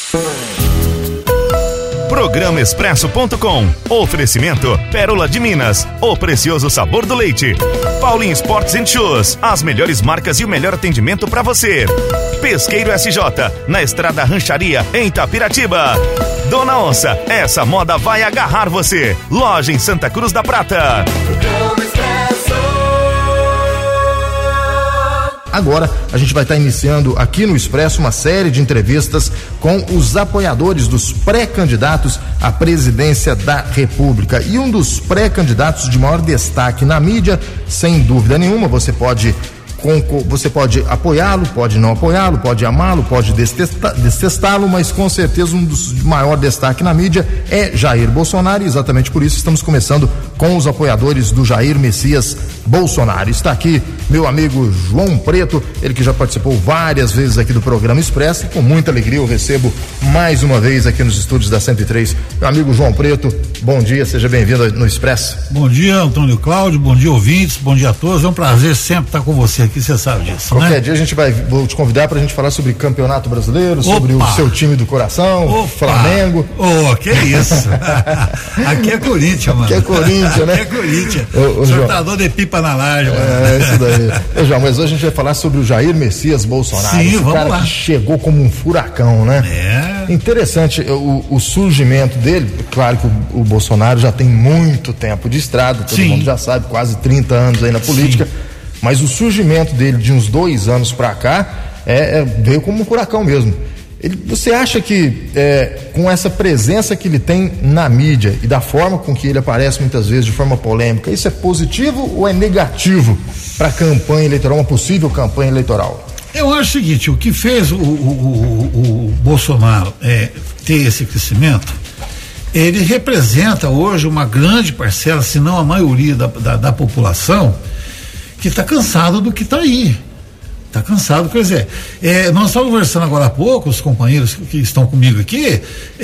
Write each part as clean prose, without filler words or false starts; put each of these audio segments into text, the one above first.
Programa Expresso.com. Oferecimento Pérola de Minas, o precioso sabor do leite. Paulinho Sports & Shoes, as melhores marcas e o melhor atendimento para você. Pesqueiro SJ, na Estrada Rancharia, em Itapiratiba. Dona Onça, essa moda vai agarrar você. Loja em Santa Cruz da Prata. Agora a gente vai estar iniciando aqui no Expresso uma série de entrevistas com os apoiadores dos pré-candidatos à presidência da República. E um dos pré-candidatos de maior destaque na mídia, sem dúvida nenhuma, você pode apoiá-lo, pode não apoiá-lo, pode amá-lo, pode detestá-lo, mas com certeza um dos de maior destaque na mídia é Jair Bolsonaro, e exatamente por isso estamos começando com os apoiadores do Jair Messias Bolsonaro. Está aqui meu amigo João Preto, ele que já participou várias vezes aqui do programa Expresso, e com muita alegria eu recebo mais uma vez aqui nos estúdios da 103, meu amigo João Preto. Bom dia, seja bem-vindo no Expresso. Bom dia, Antônio Cláudio, bom dia, ouvintes, bom dia a todos, é um prazer sempre estar com você aqui, você sabe disso, Qualquer né? dia vou te convidar pra gente falar sobre Campeonato Brasileiro, sobre o seu time do coração, Flamengo. Que isso? Aqui é Corinthians, mano. Aqui é Corinthians, né? Aqui é Corinthians. O Sortador de pipa na laje, mano. É, isso daí. João, mas hoje a gente vai falar sobre o Jair Messias Bolsonaro. Sim, esse vamos cara lá. Que chegou como um furacão, né? É. Interessante o surgimento dele. Claro que o Bolsonaro já tem muito tempo de estrada, todo mundo já sabe, quase 30 anos aí na política. Sim. Mas o surgimento dele de uns 2 anos pra cá veio como um furacão mesmo. Você acha que com essa presença que ele tem na mídia e da forma com que ele aparece muitas vezes de forma polêmica, isso é positivo ou é negativo para a campanha eleitoral, uma possível campanha eleitoral? Eu acho o seguinte, o que fez o Bolsonaro ter esse crescimento, ele representa hoje uma grande parcela, se não a maioria da população, que está cansado do que está aí. Está cansado, quer dizer, nós estávamos conversando agora há pouco, os companheiros que estão comigo aqui,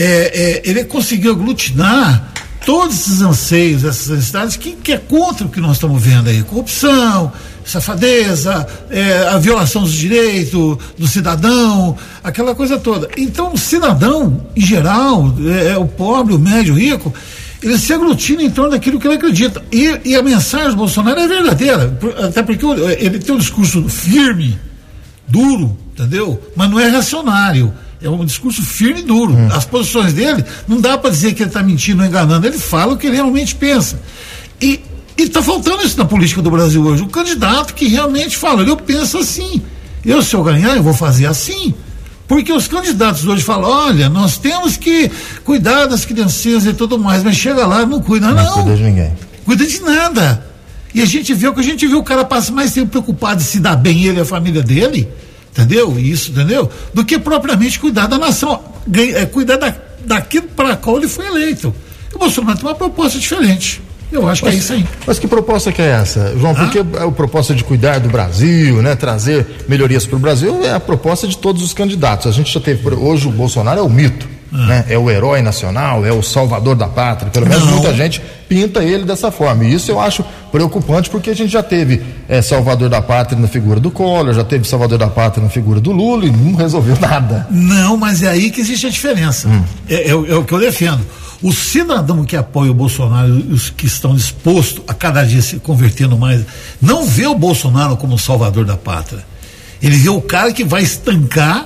ele conseguiu aglutinar todos esses anseios, essas necessidades, que é contra o que nós estamos vendo aí, corrupção, safadeza, a violação dos direitos do cidadão, aquela coisa toda. Então o cidadão, em geral, o pobre, o médio, o rico, ele se aglutina em torno daquilo que ele acredita. E a mensagem do Bolsonaro é verdadeira, até porque ele tem um discurso firme, duro, entendeu? Mas não é reacionário. É um discurso firme e duro. As posições dele, não dá para dizer que ele está mentindo ou enganando, ele fala o que ele realmente pensa. E está faltando isso na política do Brasil hoje. O candidato que realmente fala, eu penso assim. Se eu ganhar, eu vou fazer assim. Porque os candidatos hoje falam, olha, nós temos que cuidar das criancinhas e tudo mais, mas chega lá, não cuida, não. Não cuida de ninguém. Cuida de nada. E a gente vê o cara passa mais tempo preocupado de se dar bem ele e a família dele, entendeu? Isso, entendeu? Do que propriamente cuidar da nação, cuidar daquilo para qual ele foi eleito. E o Bolsonaro tem uma proposta diferente. Eu acho que é isso aí. Mas que proposta que é essa, João? Porque a proposta de cuidar do Brasil, né, trazer melhorias para o Brasil, é a proposta de todos os candidatos. A gente já teve, hoje o Bolsonaro é o mito, né? É o herói nacional, é o salvador da pátria. Pelo menos muita gente pinta ele dessa forma. E isso eu acho preocupante, porque a gente já teve salvador da pátria na figura do Collor, já teve salvador da pátria na figura do Lula e não resolveu nada. Não, mas é aí que existe a diferença. É o que eu defendo. O cidadão que apoia o Bolsonaro, os que estão dispostos a cada dia se convertendo mais, não vê o Bolsonaro como o salvador da pátria. Ele vê o cara que vai estancar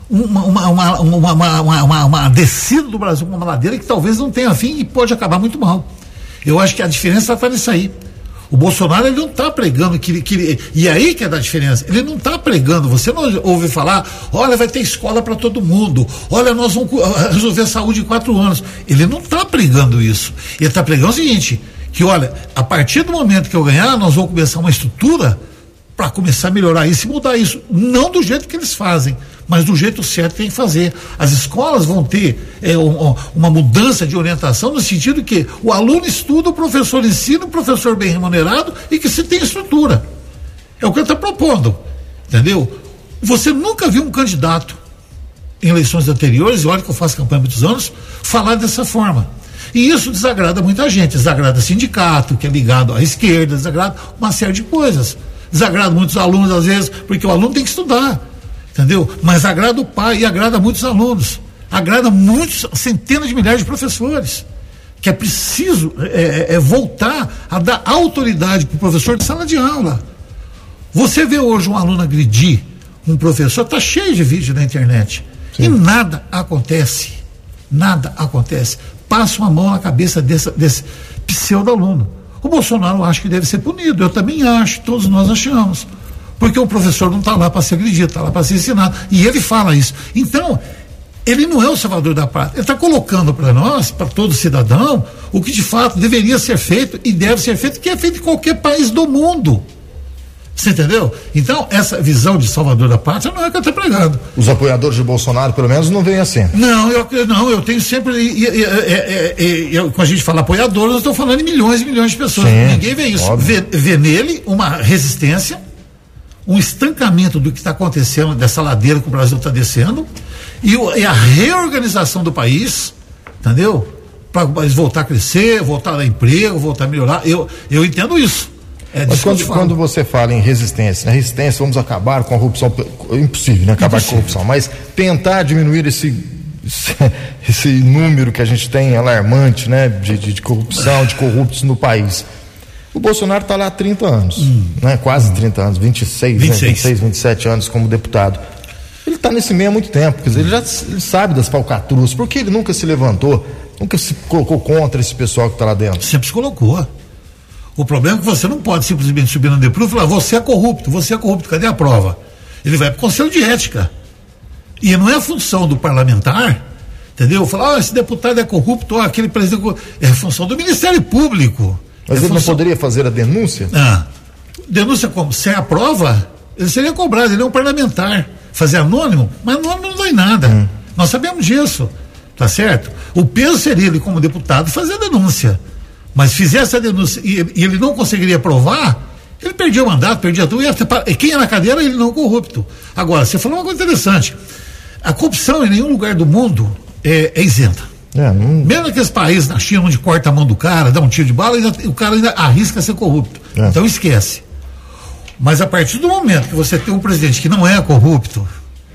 uma descida do Brasil, uma ladeira que talvez não tenha fim e pode acabar muito mal. Eu acho que a diferença está nisso aí. O Bolsonaro, ele não está pregando e aí que é da diferença. Ele não está pregando, você não ouve falar, olha, vai ter escola para todo mundo, olha, nós vamos resolver a saúde em 4 anos. Ele não está pregando isso. Ele está pregando o seguinte, que olha, a partir do momento que eu ganhar, nós vamos começar uma estrutura para começar a melhorar isso e mudar isso. Não do jeito que eles fazem, mas do jeito certo que tem que fazer. As escolas vão ter uma mudança de orientação no sentido que o aluno estuda, o professor ensina, o professor bem remunerado e que se tem estrutura. É o que ele está propondo, entendeu? Você nunca viu um candidato em eleições anteriores, e olha que eu faço campanha há muitos anos, falar dessa forma. E isso desagrada muita gente, desagrada sindicato, que é ligado à esquerda, desagrada uma série de coisas. Desagrada muitos alunos, às vezes, porque o aluno tem que estudar, entendeu? Mas agrada o pai e agrada muitos alunos. agrada muitos, centenas de milhares de professores, que é preciso voltar a dar autoridade para o professor de sala de aula. Você vê hoje um aluno agredir um professor, está cheio de vídeo na internet. Sim. E nada acontece. Passa uma mão na cabeça desse pseudo-aluno. O Bolsonaro acha que deve ser punido, eu também acho, todos nós achamos. Porque o professor não está lá para ser agredido, está lá para ser ensinado. E ele fala isso. Então, ele não é o salvador da pátria. Ele está colocando para nós, para todo cidadão, o que de fato deveria ser feito e deve ser feito, que é feito em qualquer país do mundo. Você entendeu? Então, essa visão de salvador da pátria não é que eu estou pregando. Os apoiadores de Bolsonaro, pelo menos, não veem assim. Não, eu tenho sempre. Quando a gente fala apoiadores, eu estou falando em milhões e milhões de pessoas. Sim, ninguém vê isso. Vê nele uma resistência, um estancamento do que está acontecendo, dessa ladeira que o Brasil está descendo, e a reorganização do país, entendeu? Para voltar a crescer, voltar a dar emprego, voltar a melhorar. Eu entendo isso. Mas quando você fala em resistência, vamos acabar com a corrupção, impossível, né? Acabar com a corrupção, mas tentar diminuir esse número que a gente tem alarmante, né? De corrupção, de corruptos no país. O Bolsonaro está lá há 30 anos, né? Quase 30 anos, 26, 27 anos como deputado. Ele está nesse meio há muito tempo, quer dizer, ele sabe das falcatruas, porque ele nunca se levantou, nunca se colocou contra esse pessoal que está lá dentro. Sempre se colocou. O problema é que você não pode simplesmente subir no DEPRU e falar, você é corrupto, cadê a prova? Ele vai para o Conselho de Ética. E não é a função do parlamentar, entendeu? Falar, esse deputado é corrupto, aquele presidente é a função do Ministério Público. Mas ele não poderia fazer a denúncia? Denúncia como? Sem a prova, ele seria cobrado, ele é um parlamentar. Fazer anônimo? Mas anônimo não dá em nada. Nós sabemos disso, tá certo? O peso seria ele como deputado fazer a denúncia. Mas fizesse a denúncia e ele não conseguiria provar, ele perdia o mandato, perdia tudo, e quem é na cadeira, ele não é corrupto. Agora, você falou uma coisa interessante, a corrupção em nenhum lugar do mundo é isenta. Mesmo naqueles países, na China, onde corta a mão do cara, dá um tiro de bala, o cara ainda arrisca ser corrupto. Então esquece. Mas a partir do momento que você tem um presidente que não é corrupto,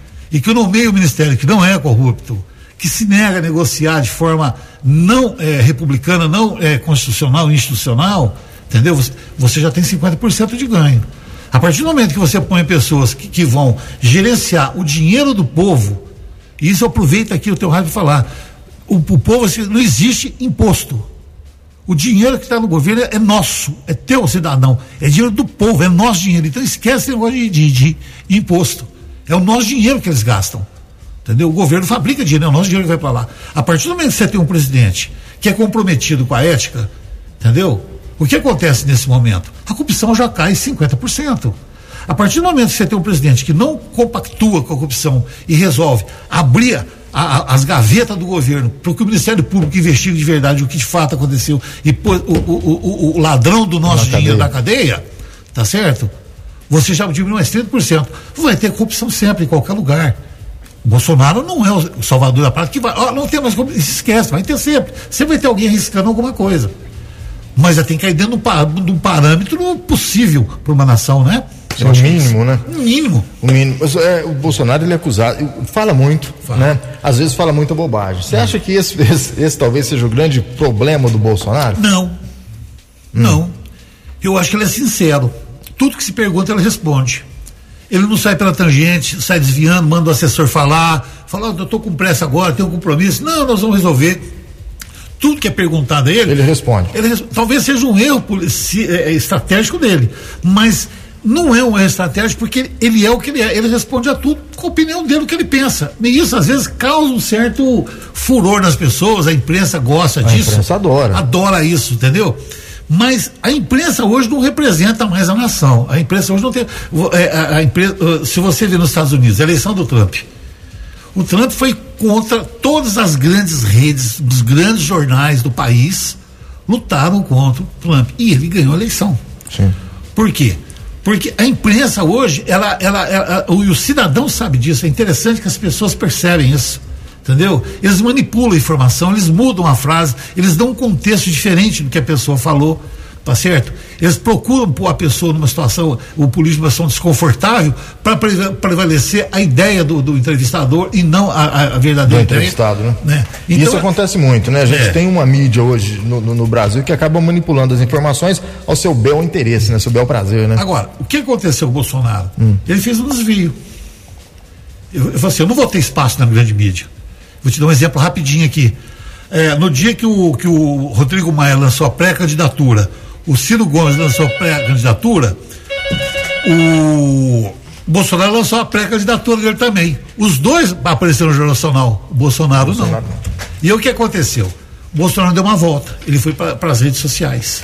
e que nomeia o ministério que não é corrupto, que se nega a negociar de forma não republicana, não constitucional, institucional, entendeu? Você já tem 50% de ganho. A partir do momento que você põe pessoas que vão gerenciar o dinheiro do povo, e isso aproveita aqui o teu rádio para falar, o povo, assim, não existe imposto. O dinheiro que está no governo é nosso, é teu, cidadão, é dinheiro do povo, é nosso dinheiro. Então esquece esse negócio de imposto. É o nosso dinheiro que eles gastam. Entendeu? O governo fabrica dinheiro, o nosso dinheiro vai para lá. A partir do momento que você tem um presidente que é comprometido com a ética, entendeu? O que acontece nesse momento? A corrupção já cai 50%. A partir do momento que você tem um presidente que não compactua com a corrupção e resolve abrir as gavetas do governo para que o Ministério Público investigue de verdade o que de fato aconteceu e pôr o ladrão do nosso dinheiro na cadeia, tá certo? Você já diminui mais 30%. Vai ter corrupção sempre, em qualquer lugar. O Bolsonaro não é o salvador da pátria que vai, não tem mais como, esquece, vai ter sempre. Sempre vai ter alguém arriscando alguma coisa. Mas já tem que cair dentro de um parâmetro possível para uma nação, né? É o mínimo, né? O mínimo. Mas, o Bolsonaro, ele é acusado, fala muito, né? Às vezes fala muita bobagem. Você acha que esse talvez seja o grande problema do Bolsonaro? Não. Eu acho que ele é sincero. Tudo que se pergunta, ele responde. Ele não sai pela tangente, sai desviando, manda o assessor fala, eu estou com pressa agora, tenho um compromisso. Não, nós vamos resolver. Tudo que é perguntado a ele responde. Talvez seja um erro estratégico dele, mas não é um erro estratégico porque ele é o que ele é. Ele responde a tudo com a opinião dele, o que ele pensa. E isso às vezes causa um certo furor nas pessoas, a imprensa gosta disso. A imprensa adora. Adora isso, entendeu? Mas a imprensa hoje não representa mais a nação. A imprensa hoje não tem. Se você vê nos Estados Unidos, a eleição do Trump. O Trump foi contra todas as grandes redes, dos grandes jornais do país, lutaram contra o Trump. E ele ganhou a eleição. Sim. Por quê? Porque a imprensa hoje, o cidadão sabe disso. É interessante que as pessoas percebem isso. Entendeu? Eles manipulam a informação, eles mudam a frase, eles dão um contexto diferente do que a pessoa falou. tá certo? Eles procuram pôr a pessoa numa situação, o político numa situação desconfortável, para prevalecer a ideia do entrevistador e não a verdadeira ideia. Entrevistado, né? Então, isso acontece muito, né? A gente tem uma mídia hoje no Brasil que acaba manipulando as informações ao seu bel interesse, né? Seu bel prazer, né? Agora, o que aconteceu com o Bolsonaro? Ele fez um desvio. Eu falei assim, eu não vou ter espaço na grande mídia. Vou te dar um exemplo rapidinho aqui. No dia que o Rodrigo Maia lançou a pré-candidatura, o Ciro Gomes lançou a pré-candidatura, o Bolsonaro lançou a pré-candidatura dele também. Os dois apareceram no Jornal Nacional, o Bolsonaro não. E aí o que aconteceu? O Bolsonaro deu uma volta, ele foi para as redes sociais.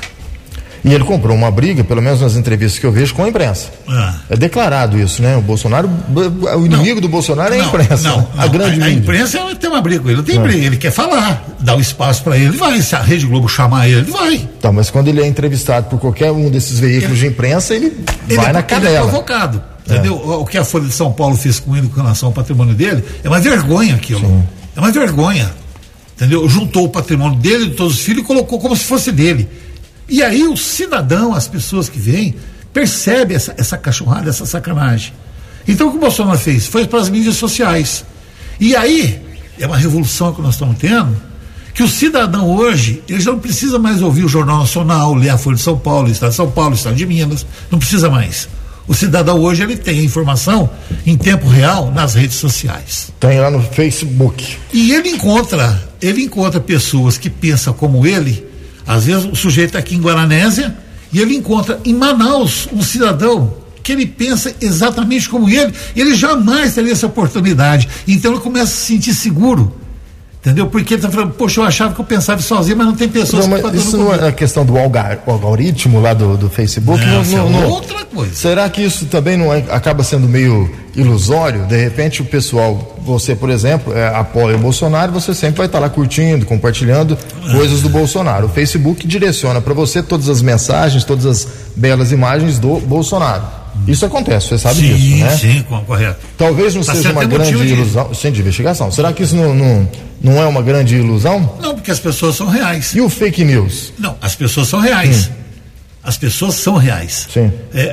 E ele comprou uma briga, pelo menos nas entrevistas que eu vejo, com a imprensa. É declarado isso, né? O Bolsonaro, o inimigo do Bolsonaro é a imprensa. A grande mídia. A imprensa tem uma briga com ele, não tem briga, ele quer falar, dá o espaço para ele vai, se a Rede Globo chamar ele vai. Tá, mas quando ele é entrevistado por qualquer um desses veículos de imprensa, ele vai na cadela. Ele é provocado, entendeu? O que a Folha de São Paulo fez com ele com relação ao patrimônio dele, é uma vergonha aquilo. Sim. É uma vergonha, entendeu? Juntou o patrimônio dele, de todos os filhos, e colocou como se fosse dele. E aí o cidadão, as pessoas que vêm, percebem essa cachorrada, essa sacanagem. Então o que o Bolsonaro fez? Foi para as mídias sociais. E aí, é uma revolução que nós estamos tendo, que o cidadão hoje, ele já não precisa mais ouvir o Jornal Nacional, ler a Folha de São Paulo, o Estado de São Paulo, o Estado de Minas, não precisa mais. O cidadão hoje, ele tem a informação em tempo real nas redes sociais. Tem lá no Facebook. E ele encontra pessoas que pensam como ele. Às vezes o sujeito está aqui em Guaranésia e ele encontra em Manaus um cidadão que ele pensa exatamente como ele jamais teria essa oportunidade. Então ele começa a se sentir seguro. Entendeu? Porque ele está falando, poxa, eu achava que eu pensava sozinho, mas não tem pessoas que fazem isso. Não é a questão do algoritmo lá do Facebook? Não, outra coisa. Será que isso também não acaba sendo meio ilusório? De repente o pessoal, você, por exemplo, apoia o Bolsonaro, você sempre vai estar lá curtindo, compartilhando coisas do Bolsonaro. O Facebook direciona para você todas as mensagens, todas as belas imagens do Bolsonaro. Isso acontece, você sabe disso, né? Sim, correto. Talvez não seja uma grande ilusão, sem de investigação. Será que isso não é uma grande ilusão? Não, porque as pessoas são reais. E o fake news? Não, as pessoas são reais. As pessoas são reais. Sim.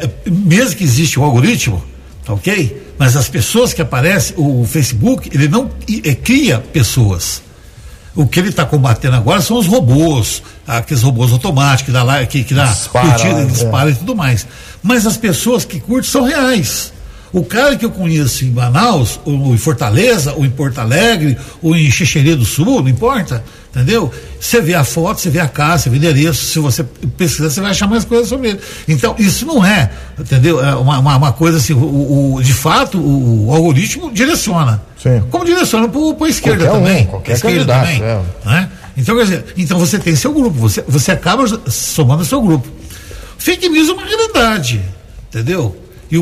Mesmo que existe o algoritmo, tá ok? Mas as pessoas que aparecem, o Facebook, ele não cria pessoas. O que ele está combatendo agora são os robôs, aqueles robôs automáticos que dá curtida, dispara e tudo mais. Mas as pessoas que curtem são reais. O cara que eu conheço em Manaus, ou em Fortaleza, ou em Porto Alegre, ou em Xixerê do Sul, não importa, entendeu? Você vê a foto, você vê a casa, você vê o endereço, se você pesquisar, você vai achar mais coisas sobre ele. Então, isso não é, entendeu? É uma coisa assim, de fato, o algoritmo direciona. Sim. Como direciona para a esquerda também. Qualquer candidato. Né? Então, quer dizer, você tem seu grupo, você acaba somando seu grupo. Fake news é uma realidade, entendeu? E o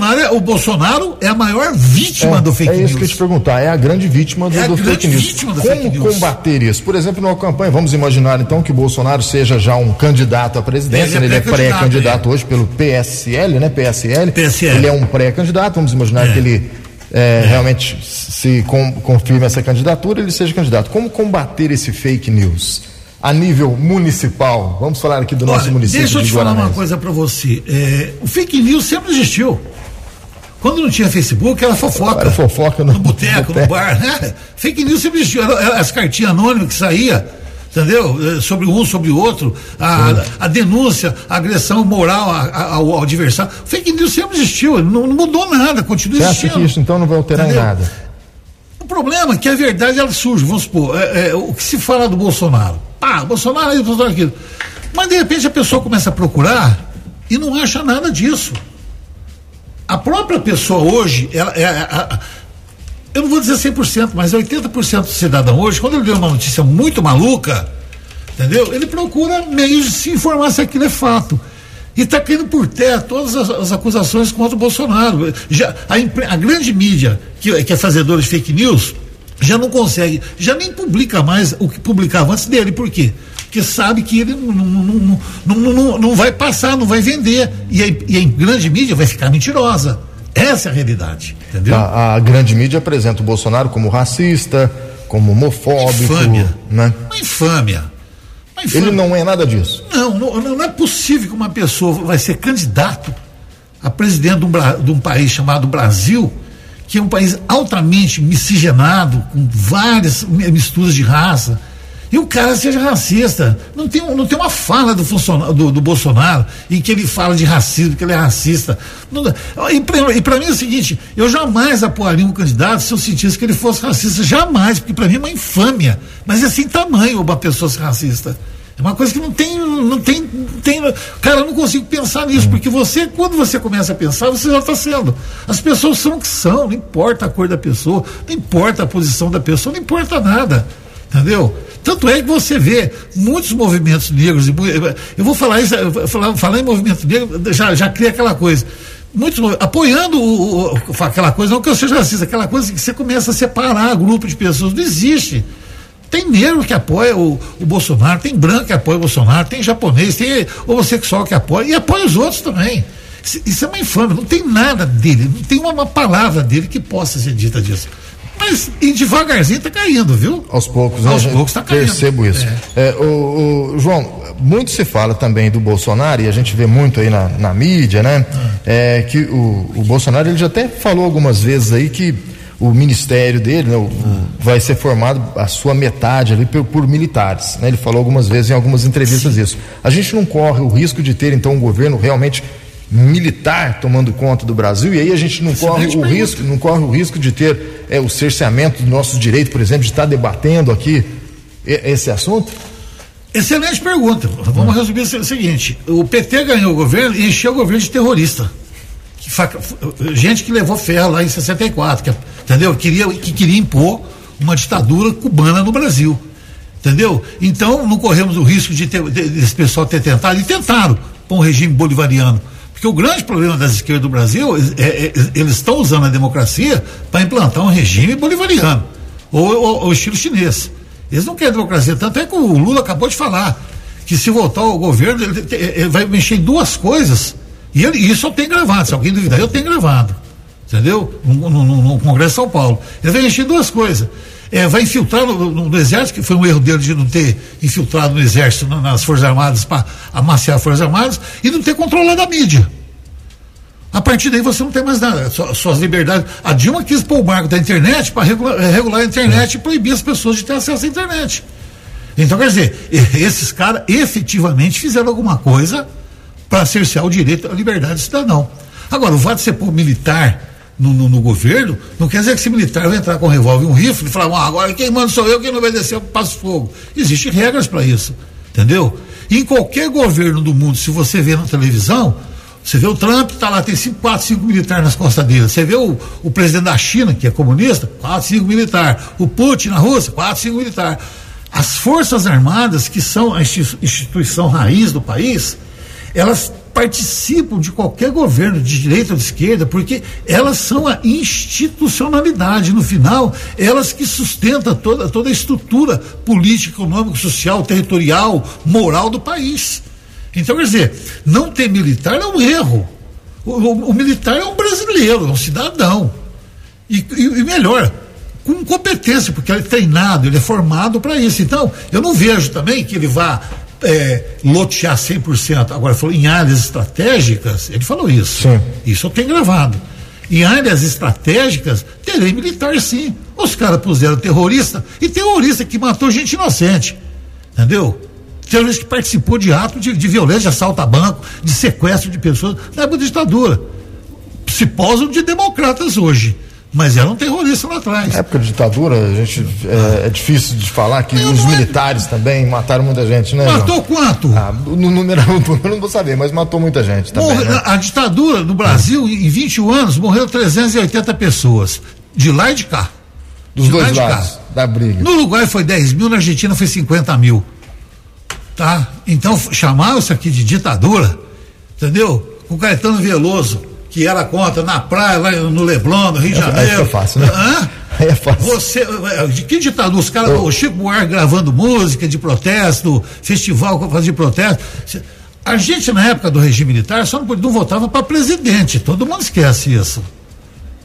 Bolsonaro é a maior vítima do fake news. É isso que eu ia te perguntar, é a grande vítima do fake news. Como combater isso? Por exemplo, numa campanha, vamos imaginar então que o Bolsonaro seja já um candidato à presidência, ele é pré-candidato hoje pelo PSL, né? PSL. Ele é um pré-candidato, vamos imaginar que ele realmente se confirme essa candidatura, ele seja candidato. Como combater esse fake news? A nível municipal, vamos falar aqui do nosso município de Guaranésia. Deixa eu te falar uma coisa para você. O fake news sempre existiu. Quando não tinha Facebook, era fofoca. Era fofoca no boteco, no bar. Fake news sempre existiu. Era as cartinhas anônimas que saía, entendeu? Sobre um, sobre o outro. A denúncia, a agressão moral ao adversário. Fake news sempre existiu. Não mudou nada, continua existindo. Você acha que isso então não vai alterar em nada? O problema é que a verdade ela surge, vamos supor, o que se fala do Bolsonaro. Bolsonaro é Bolsonaro aquilo. Mas de repente a pessoa começa a procurar e não acha nada disso. A própria pessoa hoje, eu não vou dizer 100%, mas 80% do cidadão hoje, quando ele vê uma notícia muito maluca, entendeu? Ele procura meios de se informar se aquilo é fato. E está caindo por terra todas as acusações contra o Bolsonaro. A grande mídia, que é fazedora de fake news, já não consegue, já nem publica mais o que publicava antes dele. Por quê? Porque sabe que ele não vai passar, não vai vender. E a grande mídia vai ficar mentirosa. Essa é a realidade, entendeu? A grande mídia apresenta o Bolsonaro como racista, como homofóbico. Infâmia. Né? Uma infâmia. Ele não é nada disso. Não é possível que uma pessoa vai ser candidato a presidente de um país chamado Brasil, que é um país altamente miscigenado, com várias misturas de raça, e o cara seja racista. Não tem uma fala do Bolsonaro em que ele fala de racismo, que ele é racista. E para mim é o seguinte, eu jamais apoiaria um candidato se eu sentisse que ele fosse racista, jamais, porque para mim é uma infâmia, mas é sem tamanho uma pessoa ser racista. É uma coisa que não tem, cara, eu não consigo pensar nisso, porque quando você começa a pensar, você já está sendo. As pessoas são o que são, não importa a cor da pessoa, não importa a posição da pessoa, não importa nada, entendeu? Tanto é que você vê muitos movimentos negros, eu vou falar isso, falar em movimento negro, já cria aquela coisa, muitos apoiando aquela coisa, não que eu seja racista, aquela coisa que você começa a separar grupo de pessoas, não existe. Tem negro que apoia o Bolsonaro, tem branco que apoia o Bolsonaro, tem japonês, tem homossexual que apoia, e apoia os outros também. Isso é uma infâmia, não tem nada dele, não tem uma palavra dele que possa ser dita disso. Mas devagarzinho está caindo, viu? Aos poucos, né? Aos poucos está caindo. Percebo isso. João, muito se fala também do Bolsonaro, e a gente vê muito aí na mídia, né? Que o Bolsonaro, ele já até falou algumas vezes aí que o ministério dele, né, vai ser formado a sua metade ali por militares, né? Ele falou algumas vezes em algumas entrevistas isso. A gente não corre o risco de ter então um governo realmente militar tomando conta do Brasil, e aí a gente não corre o risco de ter o cerceamento dos nossos direitos, por exemplo, de estar debatendo aqui esse assunto? Excelente pergunta. Vamos resumir o seguinte: o PT ganhou o governo e encheu o governo de terrorista. Gente que levou ferro lá em 64, entendeu? Que queria impor uma ditadura cubana no Brasil, entendeu? Então não corremos o risco desse pessoal ter tentado, e tentaram com o regime bolivariano, porque o grande problema das esquerdas do Brasil eles estão usando a democracia para implantar um regime bolivariano ou estilo chinês. Eles não querem democracia, tanto é que o Lula acabou de falar que se voltar ao governo ele vai mexer em duas coisas. E isso eu tenho gravado, se alguém duvidar, eu tenho gravado, entendeu? No Congresso de São Paulo. Ele vai mexer em duas coisas. Vai infiltrar no Exército, que foi um erro dele de não ter infiltrado no Exército, nas Forças Armadas, para amaciar as Forças Armadas, e não ter controlado a mídia. A partir daí você não tem mais nada, suas liberdades. A Dilma quis pôr o marco da internet para regular a internet e proibir as pessoas de ter acesso à internet. Então, quer dizer, esses caras efetivamente fizeram alguma coisa para cercear o direito à liberdade do cidadão. Agora, o fato de você pôr militar no governo, não quer dizer que esse militar vai entrar com um revólver e um rifle e falar, agora quem manda sou eu, quem não obedecer eu passo fogo. Existem regras para isso, entendeu? E em qualquer governo do mundo, se você vê na televisão, você vê o Trump, tá lá, tem 4, 5 militares nas costas dele. Você vê o presidente da China, que é comunista, 4, 5 militares. O Putin na Rússia, 4, 5 militares. As Forças Armadas, que são a instituição raiz do país, elas participam de qualquer governo, de direita ou de esquerda, porque elas são a institucionalidade. No final, elas que sustentam toda a estrutura política, econômica, social, territorial, moral do país. Então, quer dizer, não ter militar é um erro. O militar é um brasileiro, é um cidadão. E melhor, com competência, porque ele é treinado, ele é formado para isso. Então, eu não vejo também que ele vá lotear 100%. Agora, falou em áreas estratégicas, ele falou isso. Sim. Isso eu tenho gravado. Em áreas estratégicas, terei militar sim. Os caras puseram terrorista, e terrorista que matou gente inocente. Entendeu? Terrorista que participou de atos de violência, de assalto a banco, de sequestro de pessoas na época da ditadura. Se posam de democratas hoje, mas eram terroristas lá atrás. Na época de ditadura, a gente, é difícil de falar que os militares também mataram muita gente, né? Matou quanto? No número eu não vou saber, mas matou muita gente também. Né? A ditadura no Brasil, em 21 anos, morreu 380 pessoas, de lá e de cá. Dos dois lados da briga. No Uruguai foi 10 mil, na Argentina foi 50 mil. Tá? Então chamaram isso aqui de ditadura, entendeu? O Caetano Veloso, que era contra na praia, lá no Leblon, no Rio de Janeiro. Aí é fácil, né? Aí é fácil. De que ditadura? Os caras, o Chico Buarque gravando música de protesto, festival de protesto. A gente, na época do regime militar, só não votava para presidente. Todo mundo esquece isso.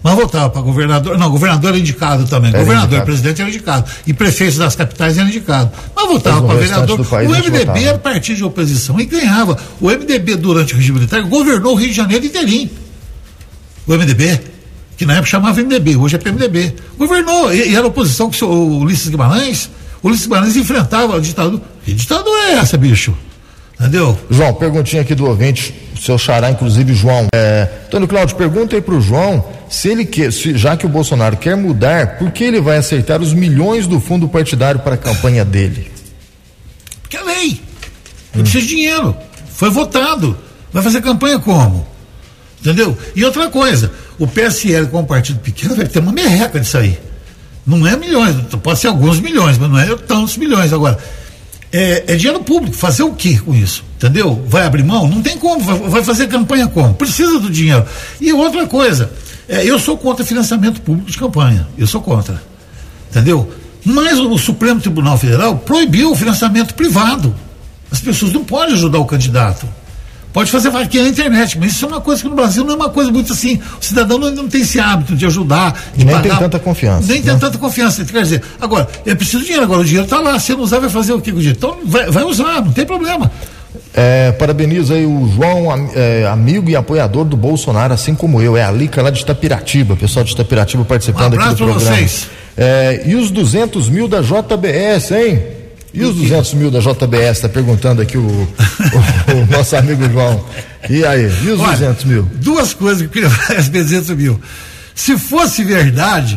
Mas voltava para governador. Não, governador era indicado também. Governador e presidente era indicado. E prefeitos das capitais eram indicados. Mas voltava para vereador. O MDB era partido de oposição e ganhava. O MDB, durante o regime militar, governou o Rio de Janeiro inteirinho. O MDB, que na época chamava MDB, hoje é PMDB. Governou. E era oposição com o Ulisses Guimarães. O Ulisses Guimarães enfrentava a ditadura. Que ditadura é essa, bicho? Entendeu? João, perguntinha aqui do ouvinte, seu xará, inclusive, João. Antônio Cláudio, pergunta aí pro João se ele quer, já que o Bolsonaro quer mudar, por que ele vai aceitar os milhões do fundo partidário para a campanha dele? Porque é lei. Ele precisa de dinheiro. Foi votado. Vai fazer campanha como? Entendeu? E outra coisa, o PSL como partido pequeno vai ter uma merreca disso aí. Não é milhões, pode ser alguns milhões, mas não é tantos milhões. Agora, é dinheiro público, fazer o que com isso? Entendeu? Vai abrir mão? Não tem como, vai fazer campanha como? Precisa do dinheiro. E outra coisa, eu sou contra financiamento público de campanha, eu sou contra, entendeu? Mas o Supremo Tribunal Federal proibiu o financiamento privado. As pessoas não podem ajudar o candidato. Pode fazer vaquinha na internet, mas isso é uma coisa que no Brasil não é uma coisa muito assim. O cidadão não tem esse hábito de ajudar, de nem pagar. Tem tanta confiança. Nem tem tanta confiança. Quer dizer, agora, é preciso de dinheiro, agora o dinheiro está lá. Se não usar, vai fazer o que com o dinheiro? Então vai usar, não tem problema. Parabenizo aí o João, amigo e apoiador do Bolsonaro, assim como eu. É a Lica lá de Itapiratiba, pessoal de Itapiratiba participando aqui do programa. Um abraço pra vocês. E os 200 mil da JBS, hein? E os 200 mil da JBS, tá perguntando aqui o nosso amigo João. E aí, e os 200 mil? Duas coisas que eu queria falar, as 200 mil. Se fosse verdade,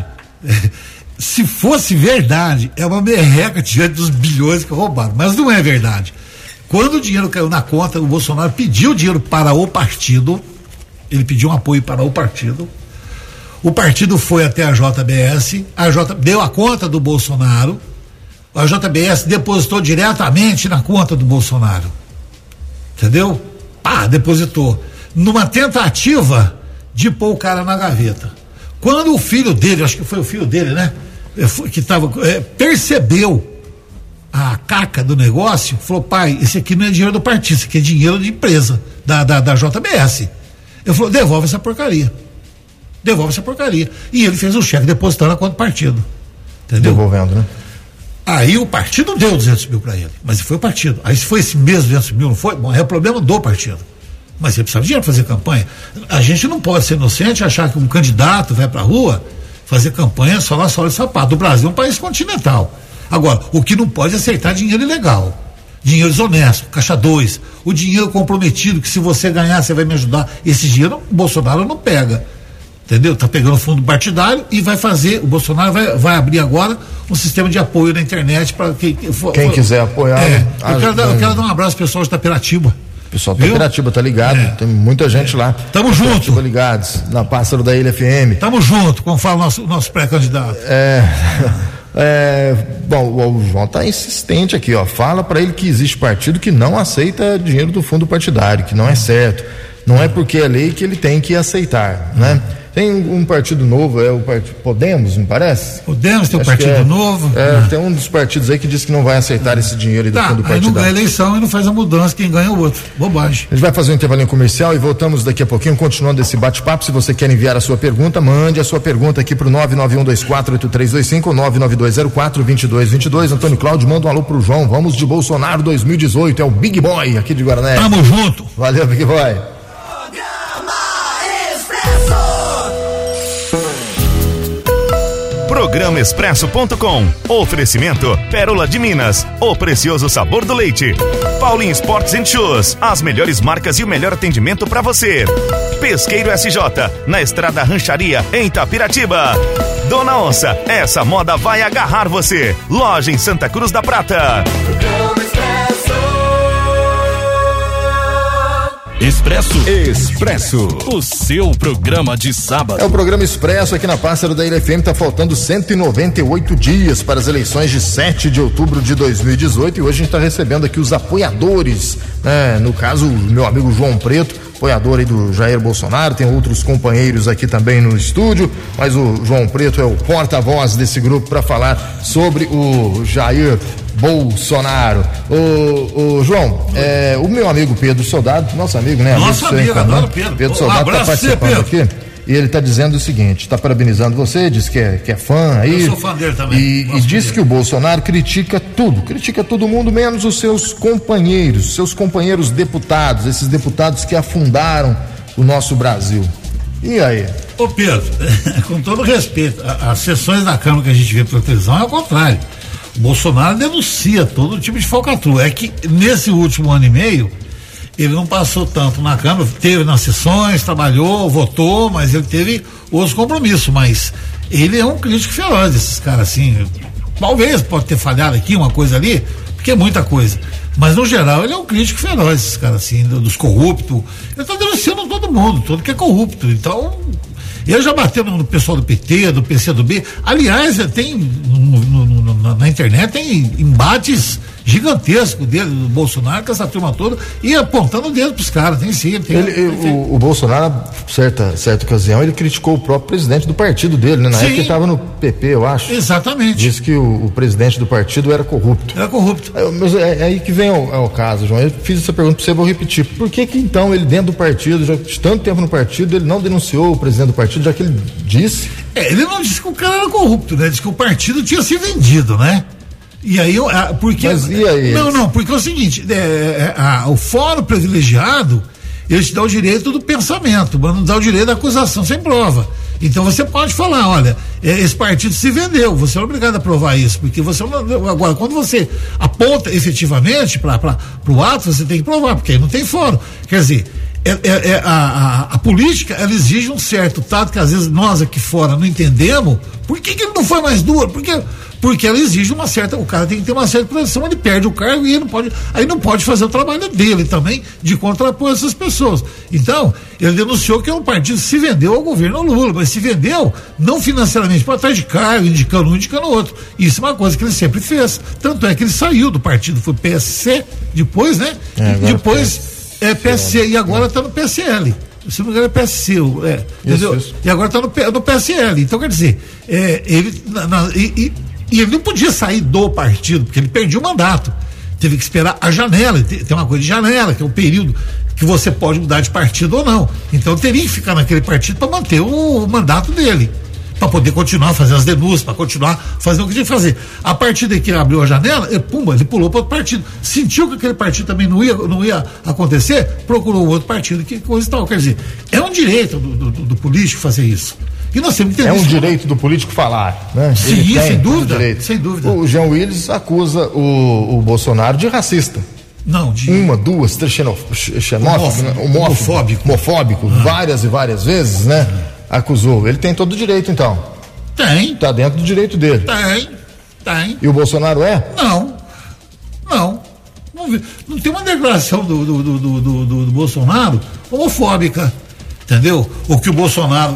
é uma merreca diante dos bilhões que roubaram, mas não é verdade. Quando o dinheiro caiu na conta, o Bolsonaro pediu dinheiro para o partido, ele pediu um apoio para o partido foi até a JBS, deu a conta do Bolsonaro, a JBS depositou diretamente na conta do Bolsonaro, entendeu? Depositou, numa tentativa de pôr o cara na gaveta. Quando o filho dele, acho que foi o filho dele, né? Que percebeu a caca do negócio, falou: pai, esse aqui não é dinheiro do partido, esse aqui é dinheiro de empresa, da JBS. Ele falou: devolve essa porcaria. E ele fez o cheque depositando na conta do partido. Entendeu? Devolvendo, né? Aí o partido deu 200 mil para ele, mas foi o partido. Aí se foi esse mesmo 200 mil, não foi? Bom, é o problema do partido. Mas ele precisava de dinheiro para fazer campanha. A gente não pode ser inocente e achar que um candidato vai para a rua fazer campanha só na sola de sapato. O Brasil é um país continental. Agora, o que não pode é aceitar dinheiro ilegal, dinheiro desonesto, caixa 2, o dinheiro comprometido, que se você ganhar você vai me ajudar. Esse dinheiro o Bolsonaro não pega, entendeu? Tá pegando fundo partidário e vai fazer, o Bolsonaro vai abrir agora um sistema de apoio na internet para quem quiser apoiar. Eu quero dar um abraço ao pessoal de Itapiratiba. O pessoal de Itapiratiba tá ligado, tem muita gente lá. Tamo junto. Ligados, na Pássaro da Ilha FM. Tamo junto, como fala o nosso pré-candidato. Bom, o João tá insistente aqui, ó. Fala para ele que existe partido que não aceita dinheiro do fundo partidário, que não é certo. Não é porque é lei que ele tem que aceitar, né? Tem um partido novo, é o partido Podemos, me parece? Podemos, tem um partido novo. Tem um dos partidos aí que diz que não vai aceitar esse dinheiro aí do fundo partidário. Aí não ganha eleição e não faz a mudança, quem ganha é o outro. Bobagem. A gente vai fazer um intervalinho comercial e voltamos daqui a pouquinho, continuando esse bate-papo. Se você quer enviar a sua pergunta, mande a sua pergunta aqui pro 991248325 ou 992042222. Antônio Cláudio, manda um alô pro João. Vamos de Bolsonaro 2018, é o Big Boy aqui de Guarané. Tamo junto. Valeu, Big Boy. Programa Expresso.com. Oferecimento Pérola de Minas, o precioso sabor do leite. Paulinho Sports and Shoes, as melhores marcas e o melhor atendimento para você. Pesqueiro SJ, na Estrada Rancharia, em Itapiratiba. Dona Onça, essa moda vai agarrar você. Loja em Santa Cruz da Prata. Expresso, o seu programa de sábado. É o programa Expresso aqui na Pássaro da Ilha FM. Tá faltando 198 dias para as eleições de 7 de outubro de 2018 e hoje a gente tá recebendo aqui os apoiadores, né? No caso, o meu amigo João Preto, apoiador aí do Jair Bolsonaro, tem outros companheiros aqui também no estúdio, mas o João Preto é o porta-voz desse grupo para falar sobre o Jair Bolsonaro. O João, o meu amigo Pedro Soldado, nosso amigo, né? Nosso amigo, adoro Pedro. Pedro Soldado tá participando aqui. E ele está dizendo o seguinte, está parabenizando você, diz que é fã aí. Eu sou fã dele também. E diz que o Bolsonaro critica todo mundo, menos os seus companheiros deputados, esses deputados que afundaram o nosso Brasil. E aí? Ô Pedro, com todo respeito, as sessões da Câmara que a gente vê pela televisão é ao contrário. O Bolsonaro denuncia todo tipo de falcatrua. É que nesse último ano e meio, ele não passou tanto na Câmara, teve nas sessões, trabalhou, votou, mas ele teve outros compromissos, mas ele é um crítico feroz desses caras, assim, talvez pode ter falhado aqui, uma coisa ali, porque é muita coisa, mas no geral ele é um crítico feroz desses caras, assim, dos corruptos, ele tá denunciando todo mundo, todo que é corrupto, então ele já bateu no pessoal do PT, do PCdoB, aliás, tem na internet tem embates gigantesco dele, do Bolsonaro, com essa turma toda, e apontando o dedo pros caras, tem sim. O Bolsonaro, certa ocasião, ele criticou o próprio presidente do partido dele, né? Na época ele estava no PP, eu acho. Exatamente. Disse que o presidente do partido era corrupto. Mas é aí que vem ao caso, João. Eu fiz essa pergunta pra você, vou repetir. Por que então ele dentro do partido, já de tanto tempo no partido, ele não denunciou o presidente do partido, já que ele disse? Ele não disse que o cara era corrupto, né? Disse que o partido tinha se vendido, né? E aí, porque. Mas e aí? Não, porque é o seguinte: o fórum privilegiado, ele te dá o direito do pensamento, mas não dá o direito da acusação sem prova. Então você pode falar: olha, esse partido se vendeu, você é obrigado a provar isso, porque você não. Agora, quando você aponta efetivamente para o ato, você tem que provar, porque aí não tem fórum. Quer dizer, a política, ela exige um certo tato que às vezes nós aqui fora não entendemos. Por que ele não foi mais duro? Porque ela exige uma certa, o cara tem que ter uma certa proteção, ele perde o cargo e ele não pode fazer o trabalho dele também de contrapor essas pessoas. Então, ele denunciou que o partido se vendeu ao governo Lula, mas se vendeu não financeiramente para trás de cargo, indicando um, indicando outro. Isso é uma coisa que ele sempre fez. Tanto é que ele saiu do partido, foi PSC, depois, né? Depois PSC e agora está no PSL. Se não me engano é PSC, entendeu? Isso. E agora está no PSL. Então, quer dizer, e ele não podia sair do partido, porque ele perdia o mandato. Teve que esperar a janela, tem uma coisa de janela, que é o período que você pode mudar de partido ou não. Então teria que ficar naquele partido para manter o mandato dele, para poder continuar fazendo as denúncias, para continuar fazendo o que tinha que fazer. A partir daí que ele abriu a janela, ele pulou para outro partido. Sentiu que aquele partido também não ia acontecer, procurou outro partido, que coisa e tal. Quer dizer, é um direito do político fazer isso. E nós temos que entender. É um direito do político falar, né? Sim, sem dúvida. O Jean Willis acusa o Bolsonaro de racista. Não, de... Uma, duas, três, homofóbico, várias e várias vezes, né? Acusou. Ele tem todo o direito, então. Tem. Tá dentro do direito dele. Tem. E o Bolsonaro é? Não tem uma declaração do Bolsonaro homofóbica. Entendeu? O que o Bolsonaro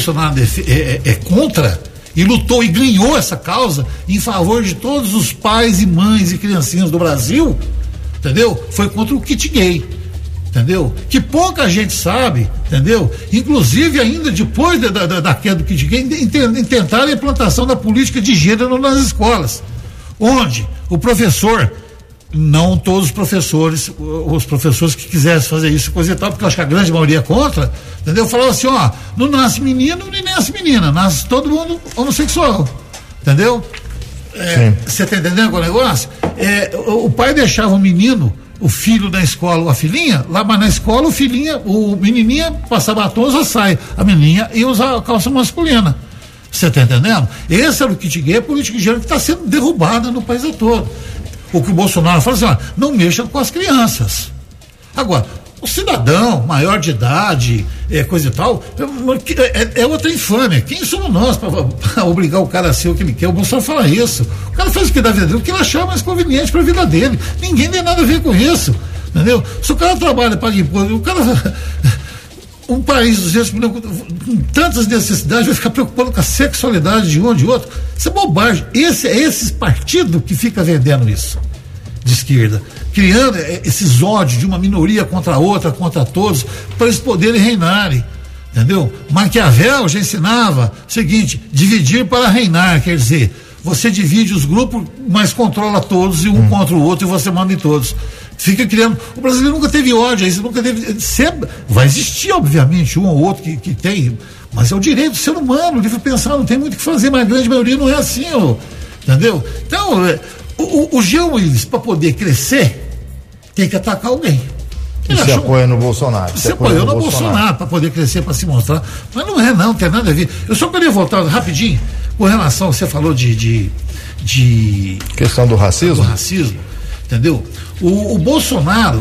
é contra e lutou e ganhou essa causa em favor de todos os pais e mães e criancinhas do Brasil, entendeu? Foi contra o kit gay, entendeu? Que pouca gente sabe, entendeu? Inclusive ainda depois da queda do kit gay, tentaram a implantação da política de gênero nas escolas, onde o professor, não todos os professores que quisessem fazer isso, coisa e tal, porque eu acho que a grande maioria é contra, entendeu? Falava assim, não nasce menino nem nasce menina, nasce todo mundo homossexual, entendeu? Você tá entendendo qual é o negócio? O pai deixava o menino, o filho na escola ou a filhinha, lá, mas na escola o menininha passava batom, usa saia, a menininha ia usar calça masculina. Você tá entendendo? Esse era o kit gay, a política de gênero que está sendo derrubada no país todo. O que o Bolsonaro fala assim, não mexa com as crianças. Agora, o cidadão maior de idade, coisa e tal, é outra infâmia. Quem somos nós para obrigar o cara a ser o que ele quer? O Bolsonaro fala isso. O cara faz o que dá vida dele, o que ele achar mais conveniente para a vida dele. Ninguém tem nada a ver com isso. Entendeu? Se o cara trabalha, paga imposto, o cara. Um país de 200 milhões com tantas necessidades vai ficar preocupado com a sexualidade de um ou de outro. Isso é bobagem. Esse partido que fica vendendo isso de esquerda, criando esses ódios de uma minoria contra a outra, contra todos, para eles poderem reinarem. Entendeu? Maquiavel já ensinava o seguinte: dividir para reinar, quer dizer, você divide os grupos, mas controla todos e um contra o outro e você manda em todos. Fica criando. O brasileiro nunca teve ódio, isso nunca teve. Sempre vai existir, obviamente, um ou outro que tem, Mas é o direito do ser humano, livre pensar, não tem muito o que fazer, mas a grande maioria não é assim, entendeu? Então, o Jean Willis, para poder crescer, tem que atacar alguém. E se apoia no Bolsonaro. Se apoiou no Bolsonaro para poder crescer, para se mostrar. Mas não tem nada a ver. Eu só queria voltar rapidinho com relação, você falou de questão do racismo. Entendeu? O Bolsonaro,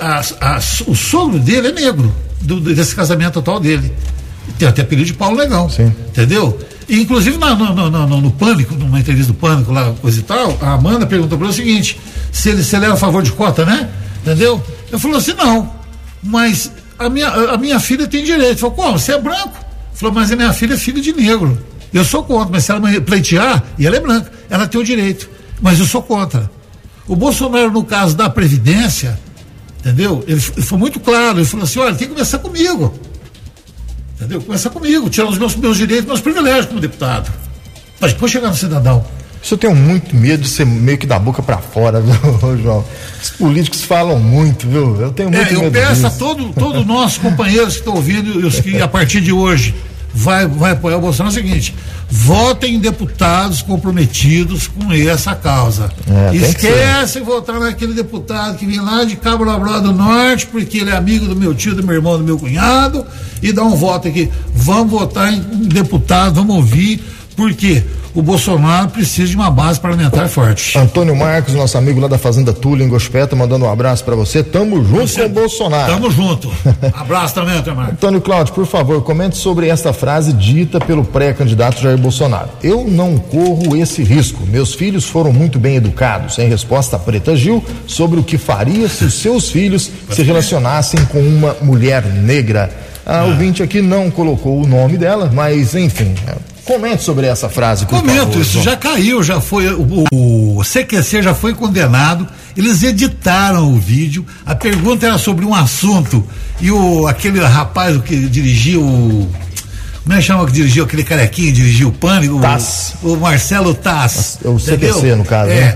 o sogro dele é negro, desse casamento atual dele. Tem até apelido de Paulo Negão. Sim. Entendeu? E, inclusive no Pânico, numa entrevista do Pânico lá, coisa e tal, a Amanda perguntou para ele o seguinte: se ele é a favor de cota, né? Entendeu? Eu falou assim: não, mas a minha filha tem direito. Falou: como? Você é branco? Falou: mas a minha filha é filha de negro. Eu sou contra, mas se ela pleitear, e ela é branca, ela tem o direito. Mas eu sou contra. O Bolsonaro, no caso da Previdência, entendeu? Ele foi muito claro, ele falou assim: olha, tem que começar comigo. Entendeu? Começar comigo, tirar os meus direitos, meus privilégios como deputado. Mas depois chegar no cidadão. Isso eu tenho muito medo de ser meio que da boca pra fora, viu, João? Os políticos falam muito, viu? Eu tenho muito medo disso. Eu peço a todos os nossos companheiros que estão ouvindo e os que a partir de hoje vai apoiar o Bolsonaro, é o seguinte: votem em deputados comprometidos com essa causa. Esquece de votar naquele deputado que vem lá de Cabo Labró do Norte, porque ele é amigo do meu tio, do meu irmão, do meu cunhado, e dá um voto aqui. Vamos votar em deputado, vamos ouvir, porque o Bolsonaro precisa de uma base parlamentar forte. Antônio Marcos, nosso amigo lá da Fazenda Túlio, em Gospeta, mandando um abraço pra você. Tamo junto com o Bolsonaro. Tamo junto. Abraço também, Antônio Marcos. Antônio Cláudio, por favor, comente sobre esta frase dita pelo pré-candidato Jair Bolsonaro. Eu não corro esse risco. Meus filhos foram muito bem educados. Em resposta a Preta Gil sobre o que faria se os seus filhos se relacionassem com uma mulher negra. A ouvinte aqui não colocou o nome dela, mas enfim... Comente sobre essa frase. Comento, isso já caiu, já foi, o CQC já foi condenado, eles editaram o vídeo, a pergunta era sobre um assunto, e aquele rapaz que dirigiu, como é que chama que dirigiu, aquele carequinho, dirigiu o Pânico, o Marcelo Tass. O CQC, entendeu? No caso, né?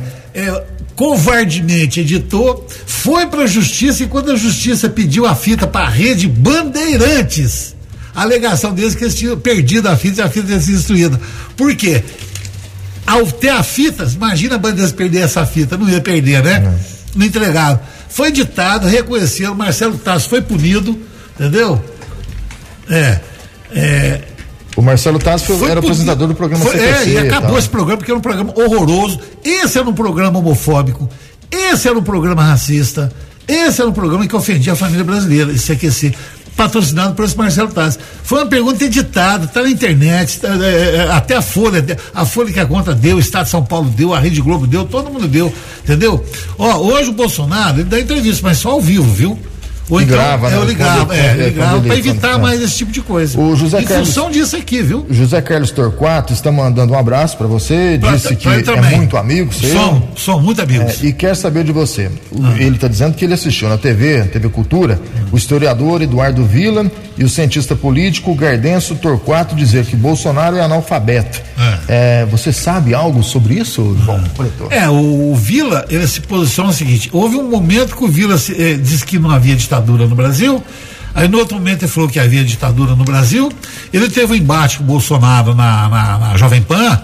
Covardemente editou, foi pra justiça, e quando a justiça pediu a fita pra Rede Bandeirantes, a alegação deles que eles tinham perdido a fita e a fita tinha sido destruída. Por quê? Ao ter a fita, imagina a Bandeirantes perder essa fita, não ia perder, né? Não entregaram. Foi editado, reconheceram, Marcelo Tasso foi punido, entendeu? O Marcelo Tasso era apresentador do programa CQC. E acabou esse programa porque era um programa horroroso. Esse era um programa homofóbico, esse era um programa racista, esse era um programa que ofendia a família brasileira, esse CQC. Patrocinado por esse Marcelo Tass. Foi uma pergunta editada, está na internet, até a Folha que a conta deu, o Estado de São Paulo deu, a Rede Globo deu, todo mundo deu, entendeu? Hoje o Bolsonaro, ele dá entrevista, mas só ao vivo, viu? Ou então, ele grava para evitar mais esse tipo de coisa. O José Carlos, função disso aqui, viu? José Carlos Torquato está mandando um abraço para você, disse que é muito amigo seu. São muito amigos. E quer saber de você. Ele está dizendo que ele assistiu na TV Cultura, o historiador Eduardo Villa e o cientista político Gardencio Torquato dizer que Bolsonaro é analfabeto. Você sabe algo sobre isso, João Preto? O Villa, ele se posiciona o seguinte: houve um momento que o Villa disse que não havia ditadura no Brasil, aí no outro momento ele falou que havia ditadura no Brasil, ele teve um embate com o Bolsonaro na Jovem Pan,